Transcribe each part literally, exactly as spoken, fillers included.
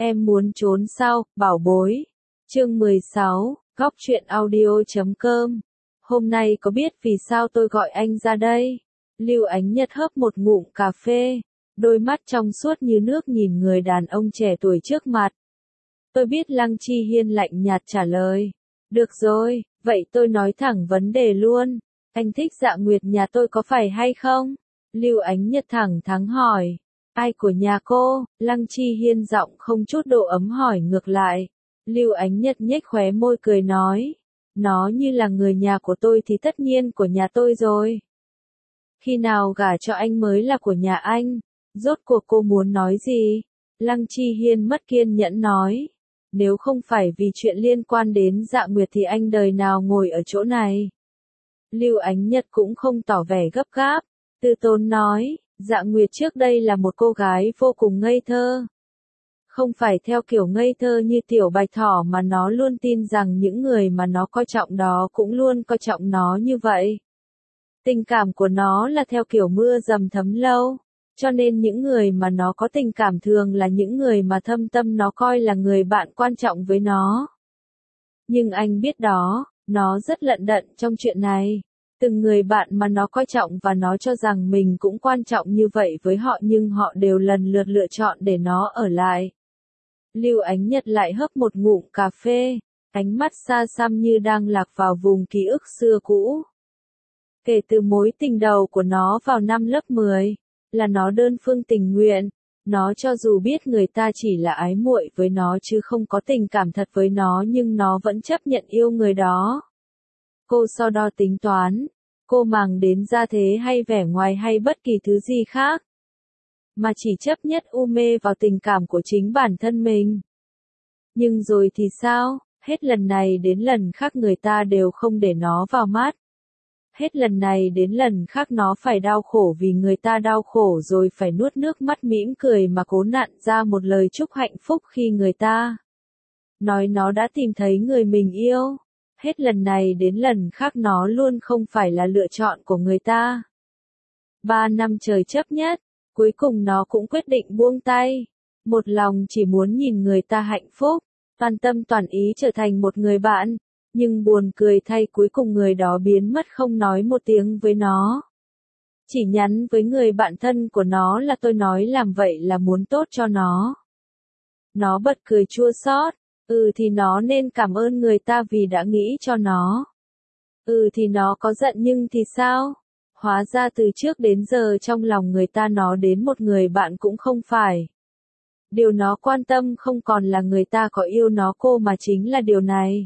Em muốn trốn sao, bảo bối. Chương mười sáu, góc truyện audio chấm com. Hôm nay có biết vì sao tôi gọi anh ra đây? Lưu Ánh Nhật hớp một ngụm cà phê, đôi mắt trong suốt như nước nhìn người đàn ông trẻ tuổi trước mặt. Tôi biết Lăng Chi Hiên lạnh nhạt trả lời. Được rồi, vậy tôi nói thẳng vấn đề luôn. Anh thích Dạ Nguyệt nhà tôi có phải hay không? Lưu Ánh Nhật thẳng thắn hỏi. Ai của nhà cô? Lăng Chi Hiên giọng không chút độ ấm hỏi ngược lại. Lưu Ánh Nhật nhếch khóe môi cười nói. Nó như là người nhà của tôi thì tất nhiên của nhà tôi rồi. Khi nào gả cho anh mới là của nhà anh? Rốt cuộc cô muốn nói gì? Lăng Chi Hiên mất kiên nhẫn nói. Nếu không phải vì chuyện liên quan đến Dạ Nguyệt thì anh đời nào ngồi ở chỗ này. Lưu Ánh Nhật cũng không tỏ vẻ gấp gáp, từ tốn nói. Dạ Nguyệt trước đây là một cô gái vô cùng ngây thơ. Không phải theo kiểu ngây thơ như tiểu bạch thỏ mà nó luôn tin rằng những người mà nó coi trọng đó cũng luôn coi trọng nó như vậy. Tình cảm của nó là theo kiểu mưa dầm thấm lâu, cho nên những người mà nó có tình cảm thường là những người mà thâm tâm nó coi là người bạn quan trọng với nó. Nhưng anh biết đó, nó rất lận đận trong chuyện này. Từng người bạn mà nó coi trọng và nó cho rằng mình cũng quan trọng như vậy với họ nhưng họ đều lần lượt lựa chọn để nó ở lại. Lưu Ánh Nhật lại hớp một ngụm cà phê, ánh mắt xa xăm như đang lạc vào vùng ký ức xưa cũ. Kể từ mối tình đầu của nó vào năm lớp mười, là nó đơn phương tình nguyện, nó cho dù biết người ta chỉ là ái muội với nó chứ không có tình cảm thật với nó nhưng nó vẫn chấp nhận yêu người đó. Cô so đo tính toán, cô màng đến gia thế hay vẻ ngoài hay bất kỳ thứ gì khác, mà chỉ chấp nhất u mê vào tình cảm của chính bản thân mình. Nhưng rồi thì sao, hết lần này đến lần khác người ta đều không để nó vào mắt. Hết lần này đến lần khác nó phải đau khổ vì người ta đau khổ rồi phải nuốt nước mắt mỉm cười mà cố nặn ra một lời chúc hạnh phúc khi người ta nói nó đã tìm thấy người mình yêu. Hết lần này đến lần khác nó luôn không phải là lựa chọn của người ta. Ba năm trời chấp nhất, cuối cùng nó cũng quyết định buông tay. Một lòng chỉ muốn nhìn người ta hạnh phúc, toàn tâm toàn ý trở thành một người bạn. Nhưng buồn cười thay cuối cùng người đó biến mất không nói một tiếng với nó. Chỉ nhắn với người bạn thân của nó là tôi nói làm vậy là muốn tốt cho nó. Nó bật cười chua xót. Ừ thì nó nên cảm ơn người ta vì đã nghĩ cho nó. Ừ thì nó có giận nhưng thì sao? Hóa ra từ trước đến giờ trong lòng người ta nó đến một người bạn cũng không phải. Điều nó quan tâm không còn là người ta có yêu nó cô mà chính là điều này.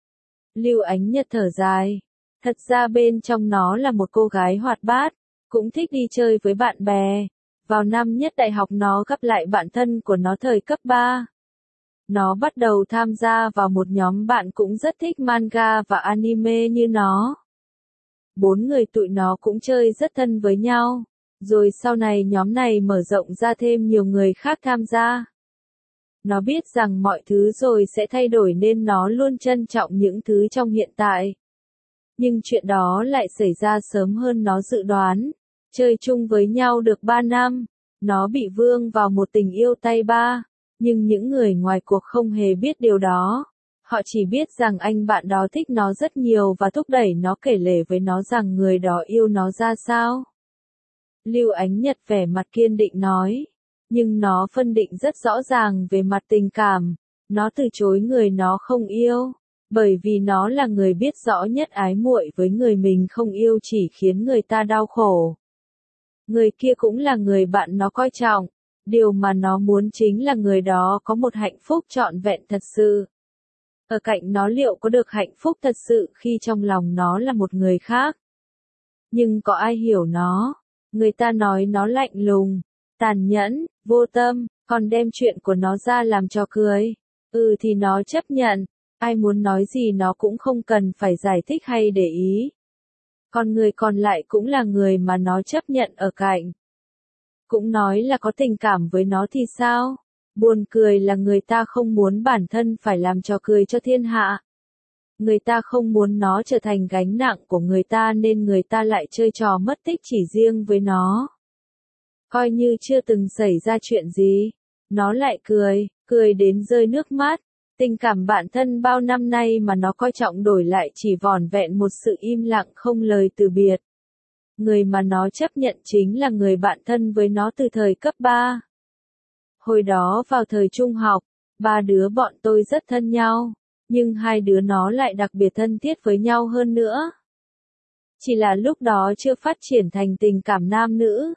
Lưu Ánh Nhật thở dài. Thật ra bên trong nó là một cô gái hoạt bát, cũng thích đi chơi với bạn bè. Vào năm nhất đại học nó gặp lại bạn thân của nó thời cấp ba. Nó bắt đầu tham gia vào một nhóm bạn cũng rất thích manga và anime như nó. Bốn người tụi nó cũng chơi rất thân với nhau. Rồi sau này nhóm này mở rộng ra thêm nhiều người khác tham gia. Nó biết rằng mọi thứ rồi sẽ thay đổi nên nó luôn trân trọng những thứ trong hiện tại. Nhưng chuyện đó lại xảy ra sớm hơn nó dự đoán. Chơi chung với nhau được ba năm, nó bị vương vào một tình yêu tay ba. Nhưng những người ngoài cuộc không hề biết điều đó. Họ chỉ biết rằng anh bạn đó thích nó rất nhiều và thúc đẩy nó kể lể với nó rằng người đó yêu nó ra sao. Lưu Ánh Nhật vẻ mặt kiên định nói. Nhưng nó phân định rất rõ ràng về mặt tình cảm. Nó từ chối người nó không yêu. Bởi vì nó là người biết rõ nhất ái muội với người mình không yêu chỉ khiến người ta đau khổ. Người kia cũng là người bạn nó coi trọng. Điều mà nó muốn chính là người đó có một hạnh phúc trọn vẹn thật sự. Ở cạnh nó liệu có được hạnh phúc thật sự khi trong lòng nó là một người khác. Nhưng có ai hiểu nó? Người ta nói nó lạnh lùng, tàn nhẫn, vô tâm, còn đem chuyện của nó ra làm trò cười. Ừ thì nó chấp nhận, ai muốn nói gì nó cũng không cần phải giải thích hay để ý. Còn người còn lại cũng là người mà nó chấp nhận ở cạnh. Cũng nói là có tình cảm với nó thì sao? Buồn cười là người ta không muốn bản thân phải làm trò cười cho thiên hạ. Người ta không muốn nó trở thành gánh nặng của người ta nên người ta lại chơi trò mất tích chỉ riêng với nó. Coi như chưa từng xảy ra chuyện gì. Nó lại cười, cười đến rơi nước mắt. Tình cảm bạn thân bao năm nay mà nó coi trọng đổi lại chỉ vỏn vẹn một sự im lặng không lời từ biệt. Người mà nó chấp nhận chính là người bạn thân với nó từ thời cấp ba. Hồi đó vào thời trung học, ba đứa bọn tôi rất thân nhau, nhưng hai đứa nó lại đặc biệt thân thiết với nhau hơn nữa. Chỉ là lúc đó chưa phát triển thành tình cảm nam nữ.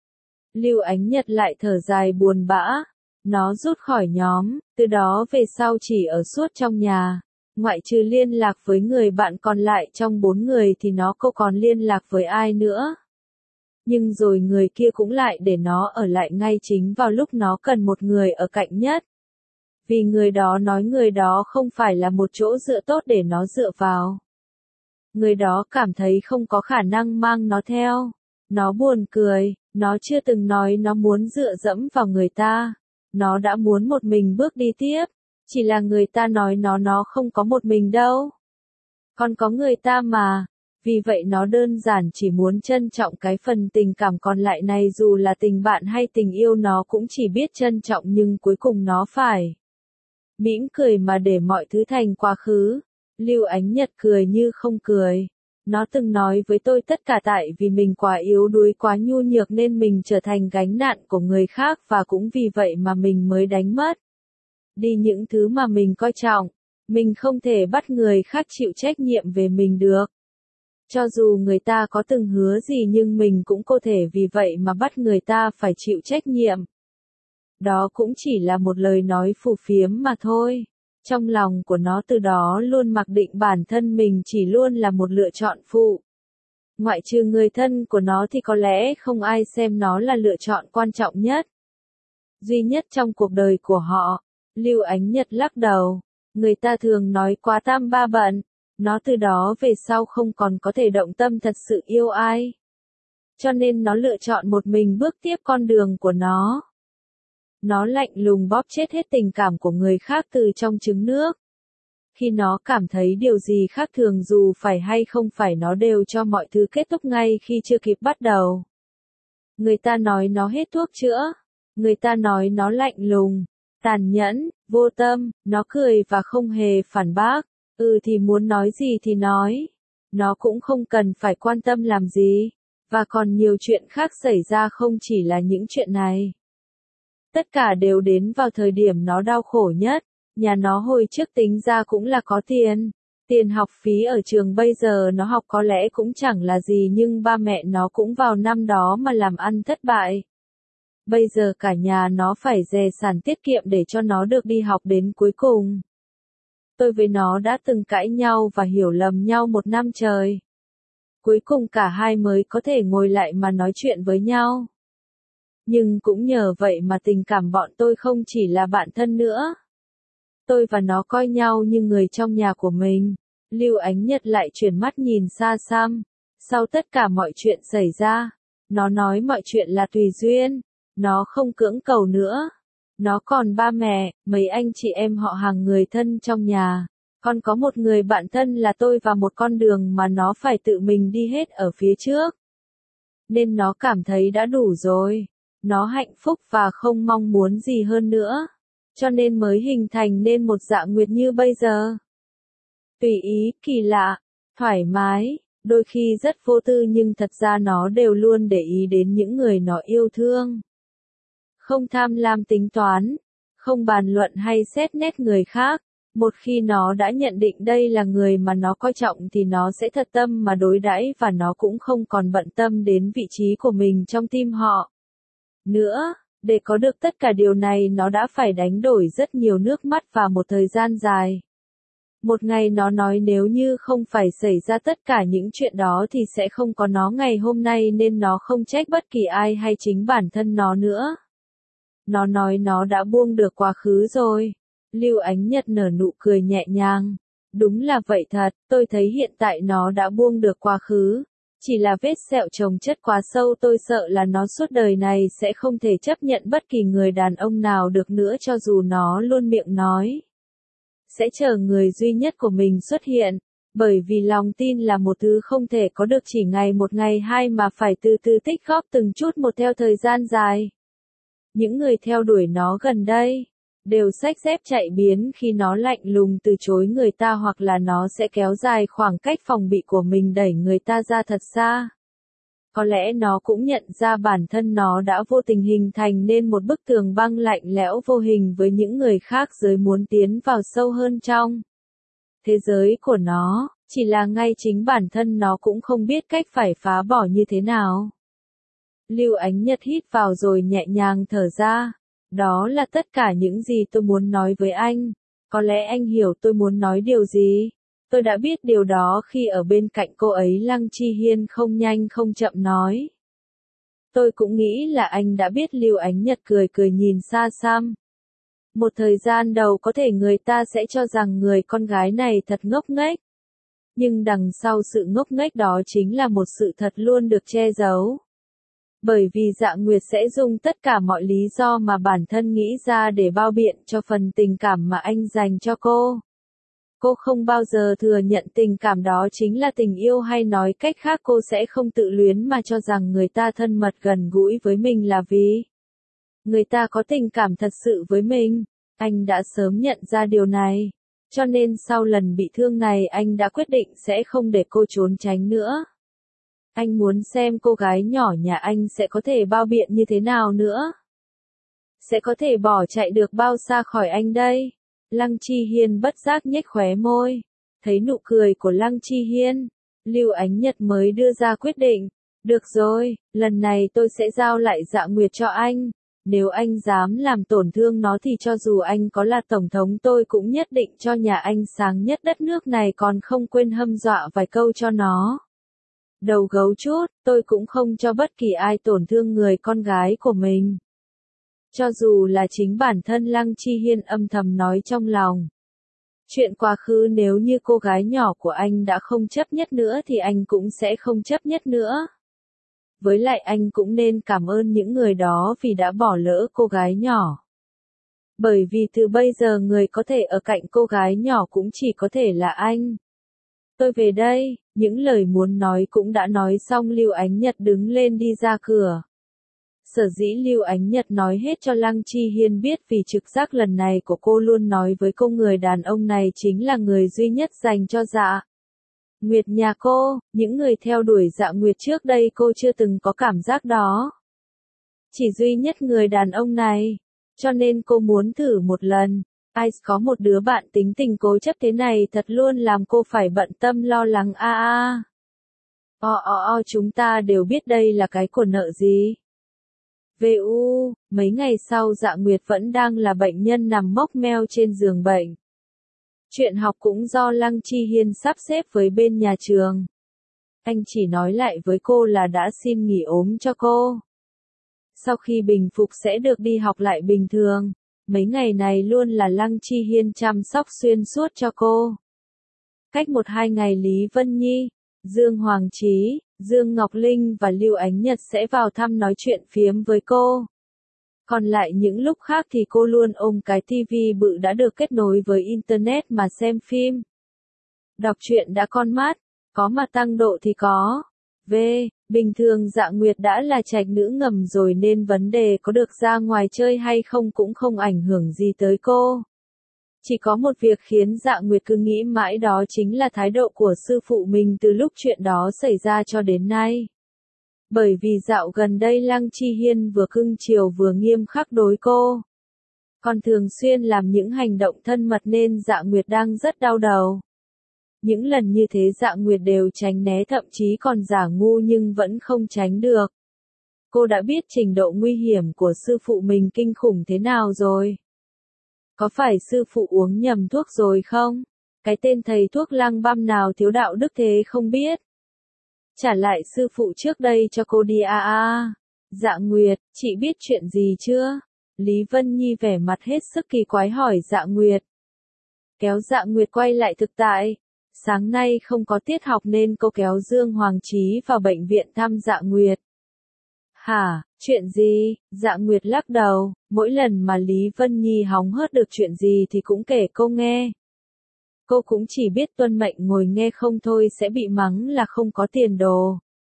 Lưu Ánh Nhật lại thở dài buồn bã. Nó rút khỏi nhóm, từ đó về sau chỉ ở suốt trong nhà. Ngoại trừ liên lạc với người bạn còn lại trong bốn người thì nó không còn liên lạc với ai nữa. Nhưng rồi người kia cũng lại để nó ở lại ngay chính vào lúc nó cần một người ở cạnh nhất. Vì người đó nói người đó không phải là một chỗ dựa tốt để nó dựa vào. Người đó cảm thấy không có khả năng mang nó theo. Nó buồn cười, nó chưa từng nói nó muốn dựa dẫm vào người ta. Nó đã muốn một mình bước đi tiếp. Chỉ là người ta nói nó nó không có một mình đâu. Còn có người ta mà. Vì vậy nó đơn giản chỉ muốn trân trọng cái phần tình cảm còn lại này, dù là tình bạn hay tình yêu nó cũng chỉ biết trân trọng, nhưng cuối cùng nó phải mỉm cười mà để mọi thứ thành quá khứ. Lưu Ánh Nhật cười như không cười. Nó từng nói với tôi tất cả tại vì mình quá yếu đuối, quá nhu nhược nên mình trở thành gánh nặng của người khác, và cũng vì vậy mà mình mới đánh mất đi những thứ mà mình coi trọng. Mình không thể bắt người khác chịu trách nhiệm về mình được. Cho dù người ta có từng hứa gì nhưng mình cũng có thể vì vậy mà bắt người ta phải chịu trách nhiệm. Đó cũng chỉ là một lời nói phù phiếm mà thôi. Trong lòng của nó từ đó luôn mặc định bản thân mình chỉ luôn là một lựa chọn phụ. Ngoại trừ người thân của nó thì có lẽ không ai xem nó là lựa chọn quan trọng nhất, duy nhất trong cuộc đời của họ. Lưu Ánh Nhật lắc đầu. Người ta thường nói quá tam ba bận. Nó từ đó về sau không còn có thể động tâm thật sự yêu ai. Cho nên nó lựa chọn một mình bước tiếp con đường của nó. Nó lạnh lùng bóp chết hết tình cảm của người khác từ trong trứng nước. Khi nó cảm thấy điều gì khác thường, dù phải hay không phải, nó đều cho mọi thứ kết thúc ngay khi chưa kịp bắt đầu. Người ta nói nó hết thuốc chữa. Người ta nói nó lạnh lùng, tàn nhẫn, vô tâm. Nó cười và không hề phản bác. Ừ thì muốn nói gì thì nói. Nó cũng không cần phải quan tâm làm gì. Và còn nhiều chuyện khác xảy ra, không chỉ là những chuyện này. Tất cả đều đến vào thời điểm nó đau khổ nhất. Nhà nó hồi trước tính ra cũng là có tiền. Tiền học phí ở trường bây giờ nó học có lẽ cũng chẳng là gì, nhưng ba mẹ nó cũng vào năm đó mà làm ăn thất bại. Bây giờ cả nhà nó phải dè sản tiết kiệm để cho nó được đi học đến cuối cùng. Tôi với nó đã từng cãi nhau và hiểu lầm nhau một năm trời. Cuối cùng cả hai mới có thể ngồi lại mà nói chuyện với nhau. Nhưng cũng nhờ vậy mà tình cảm bọn tôi không chỉ là bạn thân nữa. Tôi và nó coi nhau như người trong nhà của mình. Lưu Ánh Nhật lại chuyển mắt nhìn xa xăm. Sau tất cả mọi chuyện xảy ra, nó nói mọi chuyện là tùy duyên. Nó không cưỡng cầu nữa. Nó còn ba mẹ, mấy anh chị em họ hàng, người thân trong nhà. Còn có một người bạn thân là tôi và một con đường mà nó phải tự mình đi hết ở phía trước. Nên nó cảm thấy đã đủ rồi. Nó hạnh phúc và không mong muốn gì hơn nữa. Cho nên mới hình thành nên một Dạ Nguyệt như bây giờ. Tùy ý, kỳ lạ, thoải mái, đôi khi rất vô tư, nhưng thật ra nó đều luôn để ý đến những người nó yêu thương. Không tham lam tính toán, không bàn luận hay xét nét người khác. Một khi nó đã nhận định đây là người mà nó coi trọng thì nó sẽ thật tâm mà đối đãi, và nó cũng không còn bận tâm đến vị trí của mình trong tim họ nữa. Để có được tất cả điều này, nó đã phải đánh đổi rất nhiều nước mắt và một thời gian dài. Một ngày nó nói nếu như không phải xảy ra tất cả những chuyện đó thì sẽ không có nó ngày hôm nay, nên nó không trách bất kỳ ai hay chính bản thân nó nữa. Nó nói nó đã buông được quá khứ rồi. Lưu Ánh Nhật nở nụ cười nhẹ nhàng. Đúng là vậy thật, tôi thấy hiện tại nó đã buông được quá khứ. Chỉ là vết sẹo chồng chất quá sâu, tôi sợ là nó suốt đời này sẽ không thể chấp nhận bất kỳ người đàn ông nào được nữa, cho dù nó luôn miệng nói sẽ chờ người duy nhất của mình xuất hiện. Bởi vì lòng tin là một thứ không thể có được chỉ ngày một ngày hai, mà phải từ từ tích góp từng chút một theo thời gian dài. Những người theo đuổi nó gần đây, đều xách dép chạy biến khi nó lạnh lùng từ chối người ta, hoặc là nó sẽ kéo dài khoảng cách phòng bị của mình đẩy người ta ra thật xa. Có lẽ nó cũng nhận ra bản thân nó đã vô tình hình thành nên một bức tường băng lạnh lẽo vô hình với những người khác giới muốn tiến vào sâu hơn trong thế giới của nó, chỉ là ngay chính bản thân nó cũng không biết cách phải phá bỏ như thế nào. Lưu Ánh Nhật hít vào rồi nhẹ nhàng thở ra. Đó là tất cả những gì tôi muốn nói với anh. Có lẽ anh hiểu tôi muốn nói điều gì. Tôi đã biết điều đó khi ở bên cạnh cô ấy. Lăng Chi Hiên không nhanh không chậm nói. Tôi cũng nghĩ là anh đã biết. Lưu Ánh Nhật cười cười nhìn xa xăm. Một thời gian đầu có thể người ta sẽ cho rằng người con gái này thật ngốc nghếch. Nhưng đằng sau sự ngốc nghếch đó chính là một sự thật luôn được che giấu. Bởi vì Dạ Nguyệt sẽ dùng tất cả mọi lý do mà bản thân nghĩ ra để bao biện cho phần tình cảm mà anh dành cho cô. Cô không bao giờ thừa nhận tình cảm đó chính là tình yêu, hay nói cách khác cô sẽ không tự luyến mà cho rằng người ta thân mật gần gũi với mình là vì người ta có tình cảm thật sự với mình. Anh đã sớm nhận ra điều này. Cho nên sau lần bị thương này anh đã quyết định sẽ không để cô trốn tránh nữa. Anh muốn xem cô gái nhỏ nhà anh sẽ có thể bao biện như thế nào nữa. Sẽ có thể bỏ chạy được bao xa khỏi anh đây. Lăng Chi Hiên bất giác nhếch khóe môi. Thấy nụ cười của Lăng Chi Hiên, Lưu Ánh Nhật mới đưa ra quyết định. Được rồi, lần này tôi sẽ giao lại Dạ Nguyệt cho anh. Nếu anh dám làm tổn thương nó thì cho dù anh có là tổng thống tôi cũng nhất định cho nhà anh sáng nhất đất nước này, còn không quên hâm dọa vài câu cho nó. Đầu gấu chút, tôi cũng không cho bất kỳ ai tổn thương người con gái của mình. Cho dù là chính bản thân. Lăng Chi Hiên âm thầm nói trong lòng. Chuyện quá khứ nếu như cô gái nhỏ của anh đã không chấp nhất nữa thì anh cũng sẽ không chấp nhất nữa. Với lại anh cũng nên cảm ơn những người đó vì đã bỏ lỡ cô gái nhỏ. Bởi vì từ bây giờ người có thể ở cạnh cô gái nhỏ cũng chỉ có thể là anh. Tôi về đây, những lời muốn nói cũng đã nói xong. Lưu Ánh Nhật đứng lên đi ra cửa. Sở dĩ Lưu Ánh Nhật nói hết cho Lăng Chi Hiên biết vì trực giác lần này của cô luôn nói với cô người đàn ông này chính là người duy nhất dành cho Dạ Nguyệt nhà cô. Những người theo đuổi Dạ Nguyệt trước đây cô chưa từng có cảm giác đó. Chỉ duy nhất người đàn ông này. Cho nên cô muốn thử một lần. Ai có một đứa bạn tính tình cố chấp thế này thật luôn làm cô phải bận tâm lo lắng. A a. O o o chúng ta đều biết đây là cái của nợ gì. Vu, mấy ngày sau Dạ Nguyệt vẫn đang là bệnh nhân nằm mốc meo trên giường bệnh. Chuyện học cũng do Lăng Chi Hiên sắp xếp với bên nhà trường. Anh chỉ nói lại với cô là đã xin nghỉ ốm cho cô. Sau khi bình phục sẽ được đi học lại bình thường. Mấy ngày này luôn là Lăng Chi Hiên chăm sóc xuyên suốt cho cô. Cách một hai ngày Lý Vân Nhi, Dương Hoàng Chí, Dương Ngọc Linh và Lưu Ánh Nhật sẽ vào thăm nói chuyện phiếm với cô. Còn lại những lúc khác thì cô luôn ôm cái tivi bự đã được kết nối với Internet mà xem phim. Đọc truyện đã con mắt, có mà tăng độ thì có. V. Bình thường Dạ Nguyệt đã là trạch nữ ngầm rồi nên vấn đề có được ra ngoài chơi hay không cũng không ảnh hưởng gì tới cô. Chỉ có một việc khiến Dạ Nguyệt cứ nghĩ mãi đó chính là thái độ của sư phụ mình từ lúc chuyện đó xảy ra cho đến nay. Bởi vì dạo gần đây Lăng Chi Hiên vừa cưng chiều vừa nghiêm khắc đối cô. Còn thường xuyên làm những hành động thân mật nên Dạ Nguyệt đang rất đau đầu. Những lần như thế Dạ Nguyệt đều tránh né, thậm chí còn giả ngu nhưng vẫn không tránh được. Cô đã biết trình độ nguy hiểm của sư phụ mình kinh khủng thế nào rồi. Có phải sư phụ uống nhầm thuốc rồi không? Cái tên thầy thuốc lang băm nào thiếu đạo đức thế không biết. Trả lại sư phụ trước đây cho cô đi a a. Dạ Nguyệt, chị biết chuyện gì chưa? Lý Vân Nhi vẻ mặt hết sức kỳ quái hỏi Dạ Nguyệt. Kéo Dạ Nguyệt quay lại thực tại. Sáng nay không có tiết học nên cô kéo Dương Hoàng Chí vào bệnh viện thăm Dạ Nguyệt. Hả, chuyện gì? Dạ Nguyệt lắc đầu, mỗi lần mà Lý Vân Nhi hóng hớt được chuyện gì thì cũng kể cô nghe. Cô cũng chỉ biết tuân mệnh ngồi nghe không thôi sẽ bị mắng là không có tiền đồ.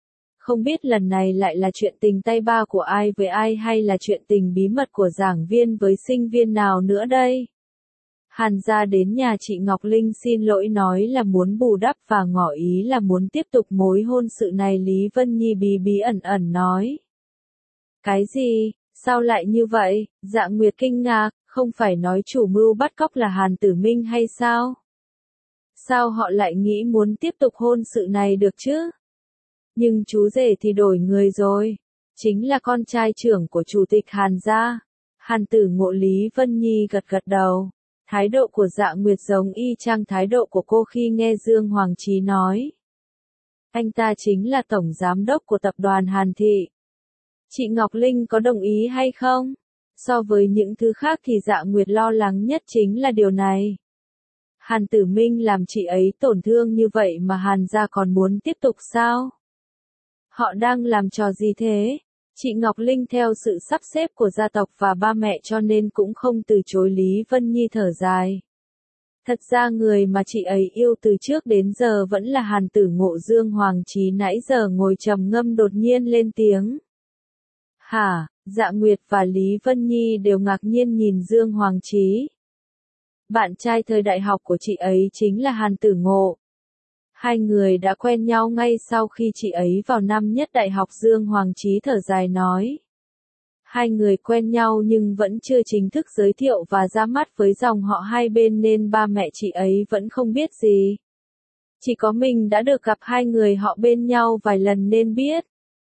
Không biết lần này lại là chuyện tình tay ba của ai với ai hay là chuyện tình bí mật của giảng viên với sinh viên nào nữa đây? Hàn gia đến nhà chị Ngọc Linh xin lỗi nói là muốn bù đắp và ngỏ ý là muốn tiếp tục mối hôn sự này. Lý Vân Nhi bí bí ẩn ẩn nói. Cái gì? Sao lại như vậy? Dạ Nguyệt kinh ngạc, không phải nói chủ mưu bắt cóc là Hàn Tử Minh hay sao? Sao họ lại nghĩ muốn tiếp tục hôn sự này được chứ? Nhưng chú rể thì đổi người rồi. Chính là con trai trưởng của chủ tịch Hàn gia. Hàn Tử Ngộ. Lý Vân Nhi gật gật đầu. Thái độ của Dạ Nguyệt giống y chang thái độ của cô khi nghe Dương Hoàng Chí nói. Anh ta chính là tổng giám đốc của tập đoàn Hàn Thị. Chị Ngọc Linh có đồng ý hay không? So với những thứ khác thì Dạ Nguyệt lo lắng nhất chính là điều này. Hàn Tử Minh làm chị ấy tổn thương như vậy mà Hàn gia còn muốn tiếp tục sao? Họ đang làm trò gì thế? Chị Ngọc Linh theo sự sắp xếp của gia tộc và ba mẹ cho nên cũng không từ chối. Lý Vân Nhi thở dài. Thật ra người mà chị ấy yêu từ trước đến giờ vẫn là Hàn Tử Ngộ. Dương Hoàng Chí nãy giờ ngồi trầm ngâm đột nhiên lên tiếng. Hả? Dạ Nguyệt và Lý Vân Nhi đều ngạc nhiên nhìn Dương Hoàng Chí. Bạn trai thời đại học của chị ấy chính là Hàn Tử Ngộ. Hai người đã quen nhau ngay sau khi chị ấy vào năm nhất đại học. Dương Hoàng Chí thở dài nói. Hai người quen nhau nhưng vẫn chưa chính thức giới thiệu và ra mắt với dòng họ hai bên nên ba mẹ chị ấy vẫn không biết gì. Chỉ có mình đã được gặp hai người họ bên nhau vài lần nên biết.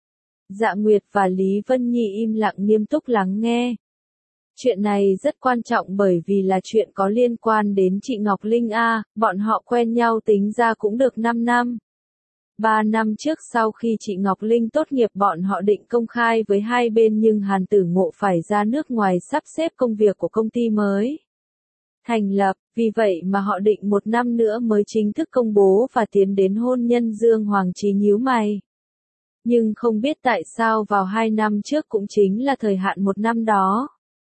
Dạ Nguyệt và Lý Vân Nhi im lặng nghiêm túc lắng nghe. Chuyện này rất quan trọng bởi vì là chuyện có liên quan đến chị Ngọc Linh a, bọn họ quen nhau tính ra cũng được năm năm. ba năm trước sau khi chị Ngọc Linh tốt nghiệp bọn họ định công khai với hai bên nhưng Hàn Tử Ngộ phải ra nước ngoài sắp xếp công việc của công ty mới thành lập, vì vậy mà họ định một năm nữa mới chính thức công bố và tiến đến hôn nhân. Dương Hoàng Chí nhíu mày. Nhưng không biết tại sao vào hai năm trước cũng chính là thời hạn một năm đó.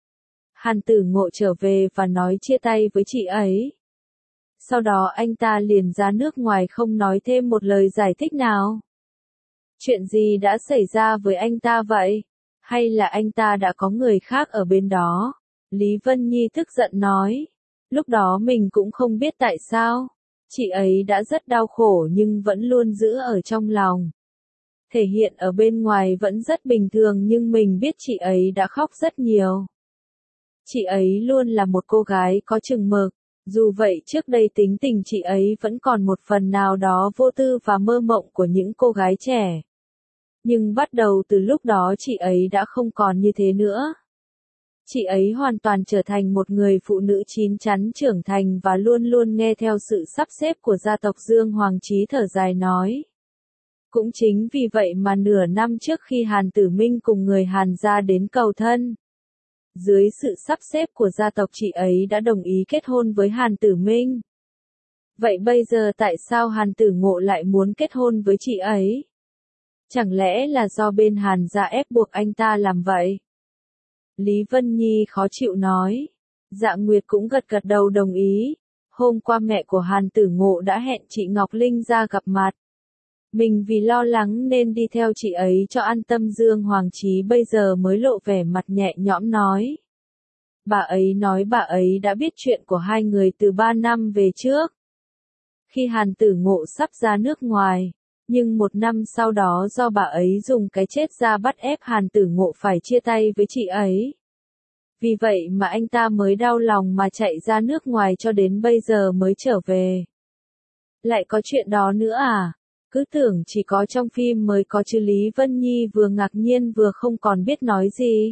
Hàn Tử Ngộ trở về và nói chia tay với chị ấy. Sau đó anh ta liền ra nước ngoài không nói thêm một lời giải thích nào. Chuyện gì đã xảy ra với anh ta vậy? Hay là anh ta đã có người khác ở bên đó? Lý Vân Nhi tức giận nói. Lúc đó mình cũng không biết tại sao. Chị ấy đã rất đau khổ nhưng vẫn luôn giữ ở trong lòng. Thể hiện ở bên ngoài vẫn rất bình thường nhưng mình biết chị ấy đã khóc rất nhiều. Chị ấy luôn là một cô gái có chừng mực, dù vậy trước đây tính tình chị ấy vẫn còn một phần nào đó vô tư và mơ mộng của những cô gái trẻ. Nhưng bắt đầu từ lúc đó chị ấy đã không còn như thế nữa. Chị ấy hoàn toàn trở thành một người phụ nữ chín chắn trưởng thành và luôn luôn nghe theo sự sắp xếp của gia tộc. Dương Hoàng Chí thở dài nói. Cũng chính vì vậy mà nửa năm trước khi Hàn Tử Minh cùng người Hàn gia đến cầu thân, dưới sự sắp xếp của gia tộc chị ấy đã đồng ý kết hôn với Hàn Tử Minh. Vậy bây giờ tại sao Hàn Tử Ngộ lại muốn kết hôn với chị ấy? Chẳng lẽ là do bên Hàn gia ép buộc anh ta làm vậy? Lý Vân Nhi khó chịu nói. Dạ Nguyệt cũng gật gật đầu đồng ý. Hôm qua mẹ của Hàn Tử Ngộ đã hẹn chị Ngọc Linh ra gặp mặt. Mình vì lo lắng nên đi theo chị ấy cho an tâm. Dương Hoàng Chí bây giờ mới lộ vẻ mặt nhẹ nhõm nói. Bà ấy nói bà ấy đã biết chuyện của hai người từ ba năm về trước. Khi Hàn Tử Ngộ sắp ra nước ngoài, nhưng một năm sau đó do bà ấy dùng cái chết ra bắt ép Hàn Tử Ngộ phải chia tay với chị ấy. Vì vậy mà anh ta mới đau lòng mà chạy ra nước ngoài cho đến bây giờ mới trở về. Lại có chuyện đó nữa à? Cứ tưởng chỉ có trong phim mới có chứ. Lý Vân Nhi vừa ngạc nhiên vừa không còn biết nói gì.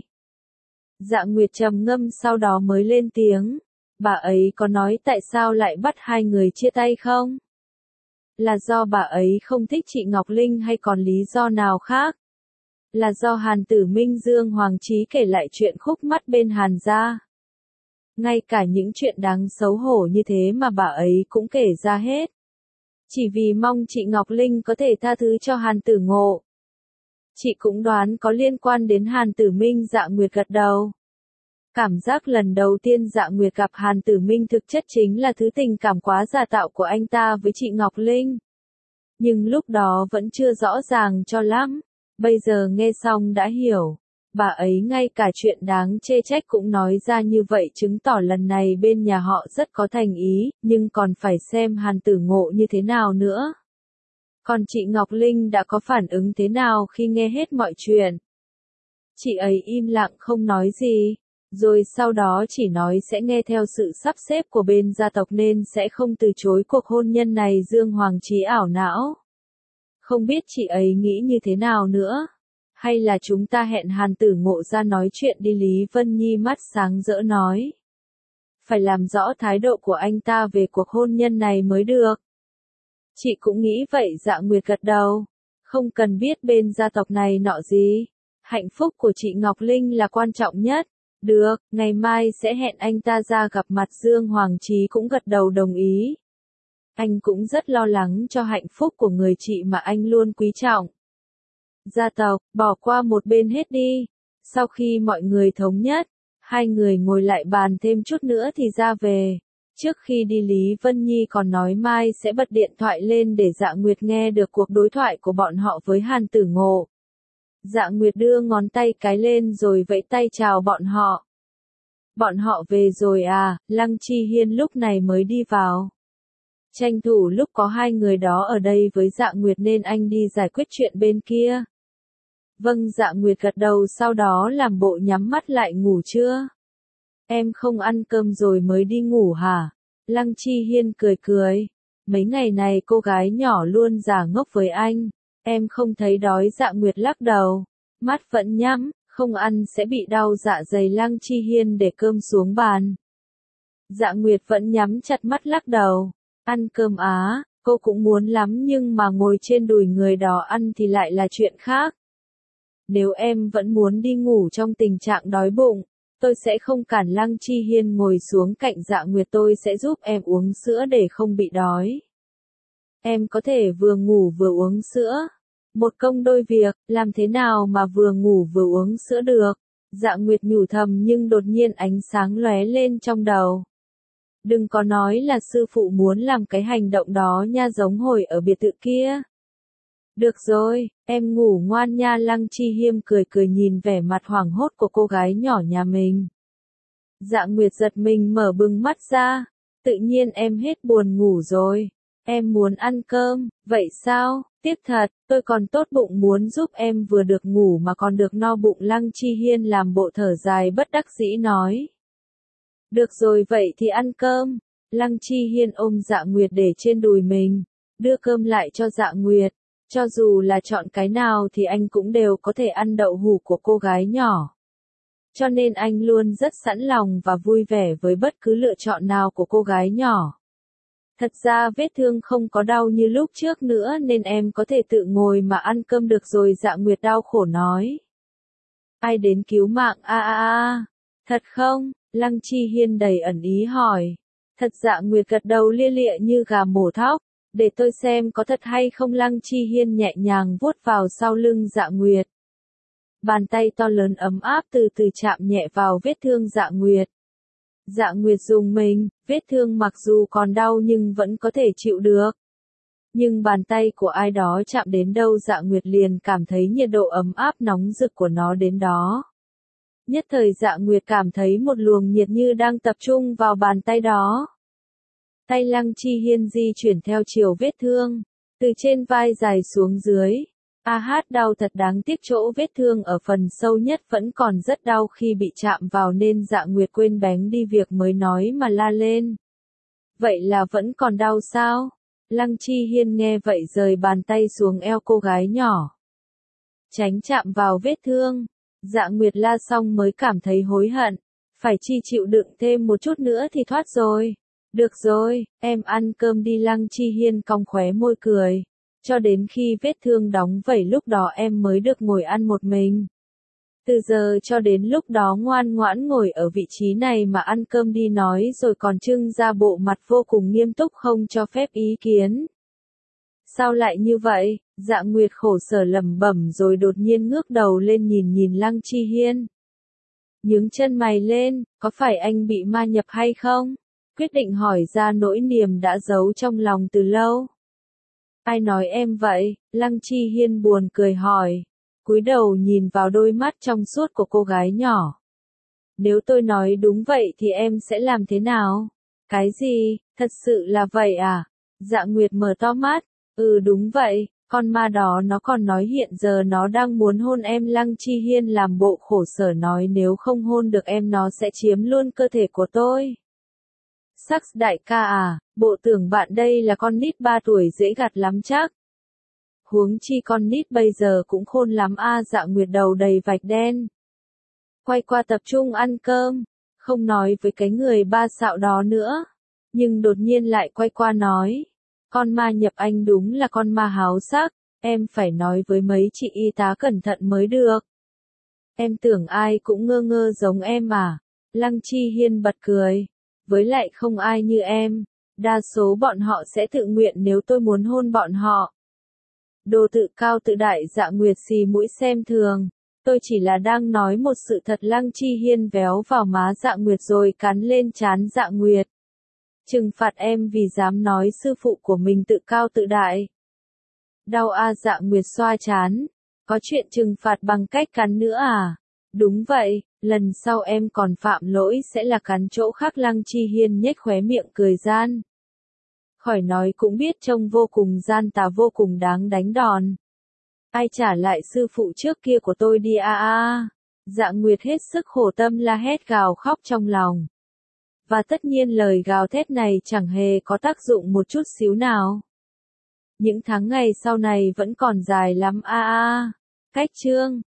Dạ Nguyệt trầm ngâm sau đó mới lên tiếng. Bà ấy có nói tại sao lại bắt hai người chia tay không? Là do bà ấy không thích chị Ngọc Linh hay còn lý do nào khác? Là do Hàn Tử Minh. Dương Hoàng Chí kể lại chuyện khúc mắc bên Hàn gia. Ngay cả những chuyện đáng xấu hổ như thế mà bà ấy cũng kể ra hết. Chỉ vì mong chị Ngọc Linh có thể tha thứ cho Hàn Tử Ngộ. Chị cũng đoán có liên quan đến Hàn Tử Minh. Dạ Nguyệt gật đầu. Cảm giác lần đầu tiên Dạ Nguyệt gặp Hàn Tử Minh thực chất chính là thứ tình cảm quá giả tạo của anh ta với chị Ngọc Linh. nhưng lúc đó vẫn chưa rõ ràng cho lắm. Bây giờ nghe xong đã hiểu. Bà ấy ngay cả chuyện đáng chê trách cũng nói ra như vậy, chứng tỏ lần này bên nhà họ rất có thành ý, nhưng còn phải xem Hàn Tử Ngộ như thế nào nữa. Còn chị Ngọc Linh đã có phản ứng thế nào khi nghe hết mọi chuyện? Chị ấy im lặng không nói gì, rồi sau đó chỉ nói sẽ nghe theo sự sắp xếp của bên gia tộc nên sẽ không từ chối cuộc hôn nhân này. Dương Hoàng Chí ảo não. Không biết chị ấy nghĩ như thế nào nữa? Hay là chúng ta hẹn Hàn Tử Ngộ ra nói chuyện đi? Lý Vân Nhi mắt sáng rỡ nói. Phải làm rõ thái độ của anh ta về cuộc hôn nhân này mới được. Chị cũng nghĩ vậy. Dạ Nguyệt gật đầu. Không cần biết bên gia tộc này nọ gì. Hạnh phúc của chị Ngọc Linh là quan trọng nhất. Được, ngày mai sẽ hẹn anh ta ra gặp mặt. Dương Hoàng Chí cũng gật đầu đồng ý. Anh cũng rất lo lắng cho hạnh phúc của người chị mà anh luôn quý trọng. Gia tộc, bỏ qua một bên hết đi. Sau khi mọi người thống nhất, hai người ngồi lại bàn thêm chút nữa thì ra về. Trước khi đi Lý Vân Nhi còn nói mai sẽ bật điện thoại lên để Dạ Nguyệt nghe được cuộc đối thoại của bọn họ với Hàn Tử Ngộ. Dạ Nguyệt đưa ngón tay cái lên rồi vẫy tay chào bọn họ. Bọn họ về rồi à? Lăng Chi Hiên lúc này mới đi vào. Tranh thủ lúc có hai người đó ở đây với Dạ Nguyệt nên anh đi giải quyết chuyện bên kia. Vâng, Dạ Nguyệt gật đầu, sau đó làm bộ nhắm mắt lại. Ngủ chưa? Em không ăn cơm rồi mới đi ngủ hả? Lăng Chi Hiên cười cười. Mấy ngày này cô gái nhỏ luôn giả ngốc với anh. Em không thấy đói. Dạ Nguyệt lắc đầu. Mắt vẫn nhắm, không ăn sẽ bị đau dạ dày. Lăng Chi Hiên để cơm xuống bàn. Dạ Nguyệt vẫn nhắm chặt mắt lắc đầu. Ăn cơm á, cô cũng muốn lắm nhưng mà ngồi trên đùi người đó ăn thì lại là chuyện khác. Nếu em vẫn muốn đi ngủ trong tình trạng đói bụng, tôi sẽ không cản. Lăng Chi Hiên ngồi xuống cạnh Dạ Nguyệt. Tôi sẽ giúp em uống sữa để không bị đói. Em có thể vừa ngủ vừa uống sữa. Một công đôi việc, làm thế nào mà vừa ngủ vừa uống sữa được? Dạ Nguyệt nhủ thầm nhưng đột nhiên ánh sáng lóe lên trong đầu. Đừng có nói là sư phụ muốn làm cái hành động đó nha, giống hồi ở biệt thự kia. Được rồi, em ngủ ngoan nha. Lăng Chi Hiên cười cười nhìn vẻ mặt hoảng hốt của cô gái nhỏ nhà mình. Dạ Nguyệt giật mình mở bừng mắt ra. Tự nhiên em hết buồn ngủ rồi. Em muốn ăn cơm, vậy sao? Tiếc thật, tôi còn tốt bụng muốn giúp em vừa được ngủ mà còn được no bụng. Lăng Chi Hiên làm bộ thở dài bất đắc dĩ nói. Được rồi vậy thì ăn cơm. Lăng Chi Hiên ôm Dạ Nguyệt để trên đùi mình, đưa cơm lại cho Dạ Nguyệt. Cho dù là chọn cái nào thì anh cũng đều có thể ăn đậu hũ của cô gái nhỏ. Cho nên anh luôn rất sẵn lòng và vui vẻ với bất cứ lựa chọn nào của cô gái nhỏ. Thật ra vết thương không có đau như lúc trước nữa nên em có thể tự ngồi mà ăn cơm được rồi. Dạ Nguyệt đau khổ nói. Ai đến cứu mạng a a a? Thật không? Lăng Chi Hiên đầy ẩn ý hỏi. Thật. Dạ Nguyệt gật đầu lia lịa như gà mổ thóc. Để tôi xem có thật hay không. Lăng Chi Hiên nhẹ nhàng vuốt vào sau lưng Dạ Nguyệt. Bàn tay to lớn ấm áp từ từ chạm nhẹ vào vết thương Dạ Nguyệt. Dạ Nguyệt rùng mình, vết thương mặc dù còn đau nhưng vẫn có thể chịu được. Nhưng bàn tay của ai đó chạm đến đâu Dạ Nguyệt liền cảm thấy nhiệt độ ấm áp nóng rực của nó đến đó. Nhất thời Dạ Nguyệt cảm thấy một luồng nhiệt như đang tập trung vào bàn tay đó. Tay Lăng Chi Hiên di chuyển theo chiều vết thương, từ trên vai dài xuống dưới. A hát đau thật, đáng tiếc chỗ vết thương ở phần sâu nhất vẫn còn rất đau khi bị chạm vào nên Dạ Nguyệt quên bén đi việc mới nói mà la lên. Vậy là vẫn còn đau sao? Lăng Chi Hiên nghe vậy rời bàn tay xuống eo cô gái nhỏ. Tránh chạm vào vết thương. Dạ Nguyệt la xong mới cảm thấy hối hận. Phải chi chịu đựng thêm một chút nữa thì thoát rồi. Được rồi, em ăn cơm đi. Lăng Chi Hiên cong khóe môi cười. Cho đến khi vết thương đóng vẩy lúc đó em mới được ngồi ăn một mình. Từ giờ cho đến lúc đó ngoan ngoãn ngồi ở vị trí này mà ăn cơm đi, nói rồi còn trưng ra bộ mặt vô cùng nghiêm túc không cho phép ý kiến. Sao lại như vậy? Dạ Nguyệt khổ sở lẩm bẩm rồi đột nhiên ngước đầu lên nhìn nhìn Lăng Chi Hiên. Nhướng chân mày lên, có phải anh bị ma nhập hay không? Quyết định hỏi ra nỗi niềm đã giấu trong lòng từ lâu. Ai nói em vậy? Lăng Chi Hiên buồn cười hỏi, cúi đầu nhìn vào đôi mắt trong suốt của cô gái nhỏ. Nếu tôi nói đúng vậy thì em sẽ làm thế nào? Cái gì? Thật sự là vậy à? Dạ Nguyệt mở to mắt. Ừ đúng vậy, con ma đó nó còn nói hiện giờ nó đang muốn hôn em. Lăng Chi Hiên làm bộ khổ sở nói nếu không hôn được em nó sẽ chiếm luôn cơ thể của tôi. Sax đại ca à, bộ tưởng bạn đây là con nít ba tuổi dễ gạt lắm chắc. Huống chi con nít bây giờ cũng khôn lắm a. Dạ Nguyệt đầu đầy vạch đen. Quay qua tập trung ăn cơm, không nói với cái người ba xạo đó nữa. Nhưng đột nhiên lại quay qua nói, con ma nhập anh đúng là con ma háo sắc, em phải nói với mấy chị y tá cẩn thận mới được. Em tưởng ai cũng ngơ ngơ giống em à? Lăng Chi Hiên bật cười. Với lại không ai như em, đa số bọn họ sẽ tự nguyện nếu tôi muốn hôn bọn họ. Đồ tự cao tự đại. Dạ Nguyệt xì mũi xem thường. Tôi chỉ là đang nói một sự thật. Lăng Chi Hiên véo vào má Dạ Nguyệt rồi cắn lên trán Dạ Nguyệt. Trừng phạt em vì dám nói sư phụ của mình tự cao tự đại. Đau a. Dạ Nguyệt xoa trán. Có chuyện trừng phạt bằng cách cắn nữa à? Đúng vậy, lần sau em còn phạm lỗi sẽ là cắn chỗ khác. Lăng Chi Hiên nhếch khóe miệng cười gian. Khỏi nói cũng biết trông vô cùng gian tà, vô cùng đáng đánh đòn. Ai trả lại sư phụ trước kia của tôi đi a a. Dạ Nguyệt hết sức khổ tâm la hét gào khóc trong lòng. Và tất nhiên lời gào thét này chẳng hề có tác dụng một chút xíu nào. Những tháng ngày sau này vẫn còn dài lắm a a. Cách chương